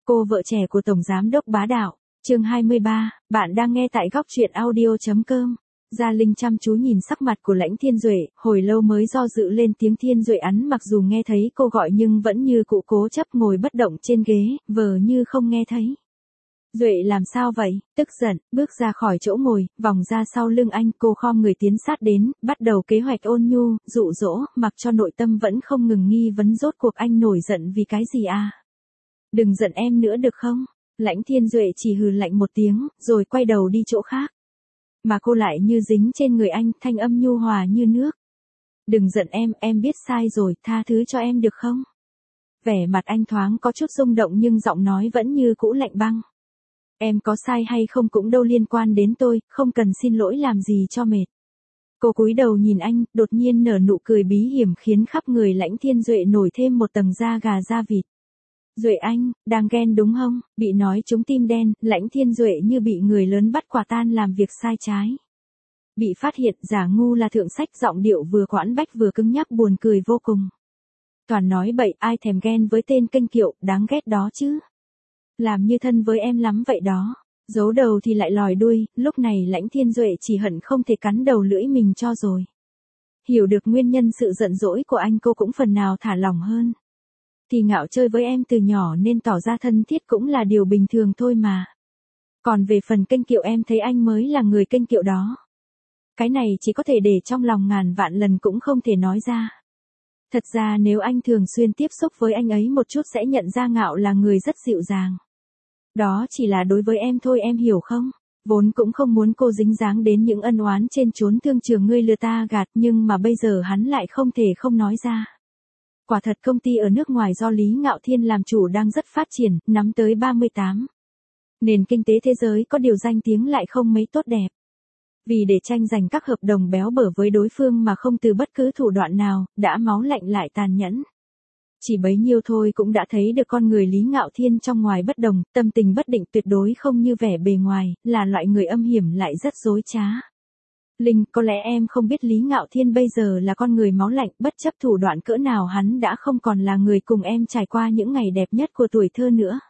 Cô vợ trẻ của Tổng Giám đốc bá đạo. Chương 23, bạn đang nghe tại góc truyện audio.com. Gia Linh chăm chú nhìn sắc mặt của Lãnh Thiên Duệ, hồi lâu mới do dự lên tiếng. Thiên Duệ ắn mặc dù nghe thấy cô gọi nhưng vẫn như cũ cố chấp ngồi bất động trên ghế, vờ như không nghe thấy. Duệ làm sao vậy? Tức giận, bước ra khỏi chỗ ngồi, vòng ra sau lưng anh, cô khom người tiến sát đến, bắt đầu kế hoạch ôn nhu, dụ dỗ, mặc cho nội tâm vẫn không ngừng nghi vấn rốt cuộc anh nổi giận vì cái gì à? Đừng giận em nữa được không? Lãnh Thiên Duệ chỉ hừ lạnh một tiếng, rồi quay đầu đi chỗ khác. Mà cô lại như dính trên người anh, thanh âm nhu hòa như nước. Đừng giận em biết sai rồi, tha thứ cho em được không? Vẻ mặt anh thoáng có chút rung động nhưng giọng nói vẫn như cũ lạnh băng. Em có sai hay không cũng đâu liên quan đến tôi, không cần xin lỗi làm gì cho mệt. Cô cúi đầu nhìn anh, đột nhiên nở nụ cười bí hiểm khiến khắp người Lãnh Thiên Duệ nổi thêm một tầng da gà da vịt. Duệ anh, đang ghen đúng không? Bị nói trúng tim đen, Lãnh Thiên Duệ như bị người lớn bắt quả tang làm việc sai trái. Bị phát hiện giả ngu là thượng sách, giọng điệu vừa quãn bách vừa cứng nhắc buồn cười vô cùng. Toàn nói bậy, ai thèm ghen với tên kênh kiệu, đáng ghét đó chứ. Làm như thân với em lắm vậy đó. Giấu đầu thì lại lòi đuôi, lúc này Lãnh Thiên Duệ chỉ hận không thể cắn đầu lưỡi mình cho rồi. Hiểu được nguyên nhân sự giận dỗi của anh, cô cũng phần nào thả lỏng hơn. Thì Ngạo chơi với em từ nhỏ nên tỏ ra thân thiết cũng là điều bình thường thôi mà. Còn về phần kênh kiệu, em thấy anh mới là người kênh kiệu đó. Cái này chỉ có thể để trong lòng ngàn vạn lần cũng không thể nói ra. Thật ra nếu anh thường xuyên tiếp xúc với anh ấy một chút sẽ nhận ra Ngạo là người rất dịu dàng. Đó chỉ là đối với em thôi, em hiểu không? Vốn cũng không muốn cô dính dáng đến những ân oán trên chốn thương trường ngươi lừa ta gạt, nhưng mà bây giờ hắn lại không thể không nói ra. Quả thật công ty ở nước ngoài do Lý Ngạo Thiên làm chủ đang rất phát triển, nắm tới 38. Nền kinh tế thế giới có điều danh tiếng lại không mấy tốt đẹp. Vì để tranh giành các hợp đồng béo bở với đối phương mà không từ bất cứ thủ đoạn nào, đã máu lạnh lại tàn nhẫn. Chỉ bấy nhiêu thôi cũng đã thấy được con người Lý Ngạo Thiên trong ngoài bất đồng, tâm tình bất định, tuyệt đối không như vẻ bề ngoài, là loại người âm hiểm lại rất dối trá. Linh, có lẽ em không biết Lý Ngạo Thiên bây giờ là con người máu lạnh, bất chấp thủ đoạn cỡ nào hắn đã không còn là người cùng em trải qua những ngày đẹp nhất của tuổi thơ nữa.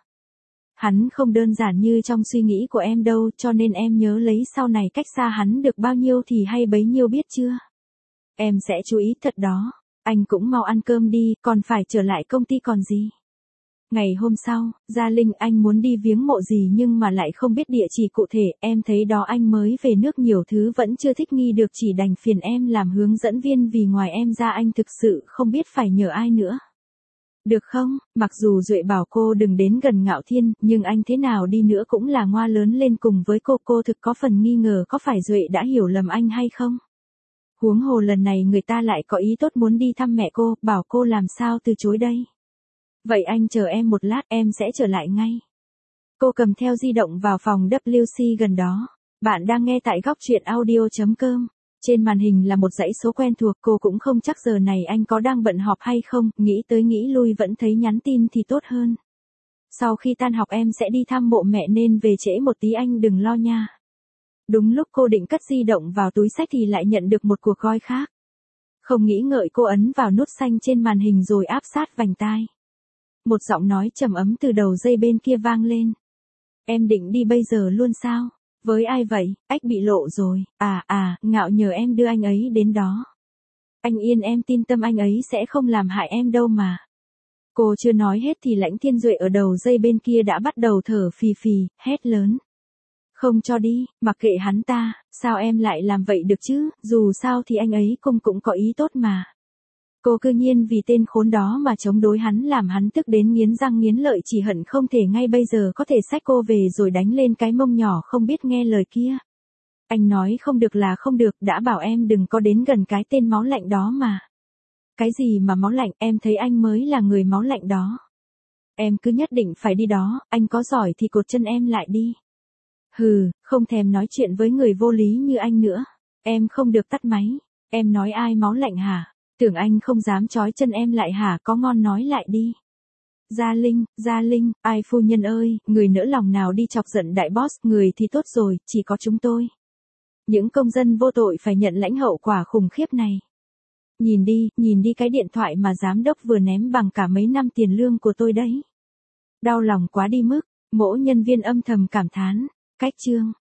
Hắn không đơn giản như trong suy nghĩ của em đâu, cho nên em nhớ lấy sau này cách xa hắn được bao nhiêu thì hay bấy nhiêu biết chưa? Em sẽ chú ý thật đó. Anh cũng mau ăn cơm đi, còn phải trở lại công ty còn gì. Ngày hôm sau, Gia Linh, anh muốn đi viếng mộ gì nhưng mà lại không biết địa chỉ cụ thể, em thấy đó anh mới về nước nhiều thứ vẫn chưa thích nghi được, chỉ đành phiền em làm hướng dẫn viên vì ngoài em ra anh thực sự không biết phải nhờ ai nữa. Được không? Mặc dù Duệ bảo cô đừng đến gần Ngạo Thiên, nhưng anh thế nào đi nữa cũng là ngoa lớn lên cùng với cô thực có phần nghi ngờ có phải Duệ đã hiểu lầm anh hay không? Huống hồ lần này người ta lại có ý tốt muốn đi thăm mẹ cô, bảo cô làm sao từ chối đây. Vậy anh chờ em một lát, em sẽ trở lại ngay. Cô cầm theo di động vào phòng WC gần đó. Bạn đang nghe tại góc truyện audio.com. Trên màn hình là một dãy số quen thuộc, cô cũng không chắc giờ này anh có đang bận họp hay không, nghĩ tới nghĩ lui vẫn thấy nhắn tin thì tốt hơn. Sau khi tan học em sẽ đi thăm mộ mẹ nên về trễ một tí, anh đừng lo nha. Đúng lúc cô định cất di động vào túi xách thì lại nhận được một cuộc gọi khác. Không nghĩ ngợi cô ấn vào nút xanh trên màn hình rồi áp sát vành tai. Một giọng nói trầm ấm từ đầu dây bên kia vang lên. Em định đi bây giờ luôn sao? Với ai vậy? Ách bị lộ rồi. Ngạo nhờ em đưa anh ấy đến đó. Anh yên em tin tâm, anh ấy sẽ không làm hại em đâu mà. Cô chưa nói hết thì Lãnh Thiên Duệ ở đầu dây bên kia đã bắt đầu thở phì phì, hét lớn. Không cho đi, mặc kệ hắn ta, sao em lại làm vậy được chứ, dù sao thì anh ấy cũng có ý tốt mà. Cô cư nhiên vì tên khốn đó mà chống đối hắn, làm hắn tức đến nghiến răng nghiến lợi, chỉ hận không thể ngay bây giờ có thể xách cô về rồi đánh lên cái mông nhỏ không biết nghe lời kia. Anh nói không được là không được, đã bảo em đừng có đến gần cái tên máu lạnh đó mà. Cái gì mà máu lạnh, em thấy anh mới là người máu lạnh đó. Em cứ nhất định phải đi đó, anh có giỏi thì cột chân em lại đi. Hừ, không thèm nói chuyện với người vô lý như anh nữa. Em không được tắt máy. Em nói ai máu lạnh hả? Tưởng anh không dám trói chân em lại hả? Có ngon nói lại đi. Gia Linh, ai phu nhân ơi, người nỡ lòng nào đi chọc giận đại boss, người thì tốt rồi, chỉ có chúng tôi. Những công dân vô tội phải nhận lãnh hậu quả khủng khiếp này. Nhìn đi cái điện thoại mà giám đốc vừa ném bằng cả mấy năm tiền lương của tôi đấy. Đau lòng quá đi mức, mỗi nhân viên âm thầm cảm thán. Cách chương.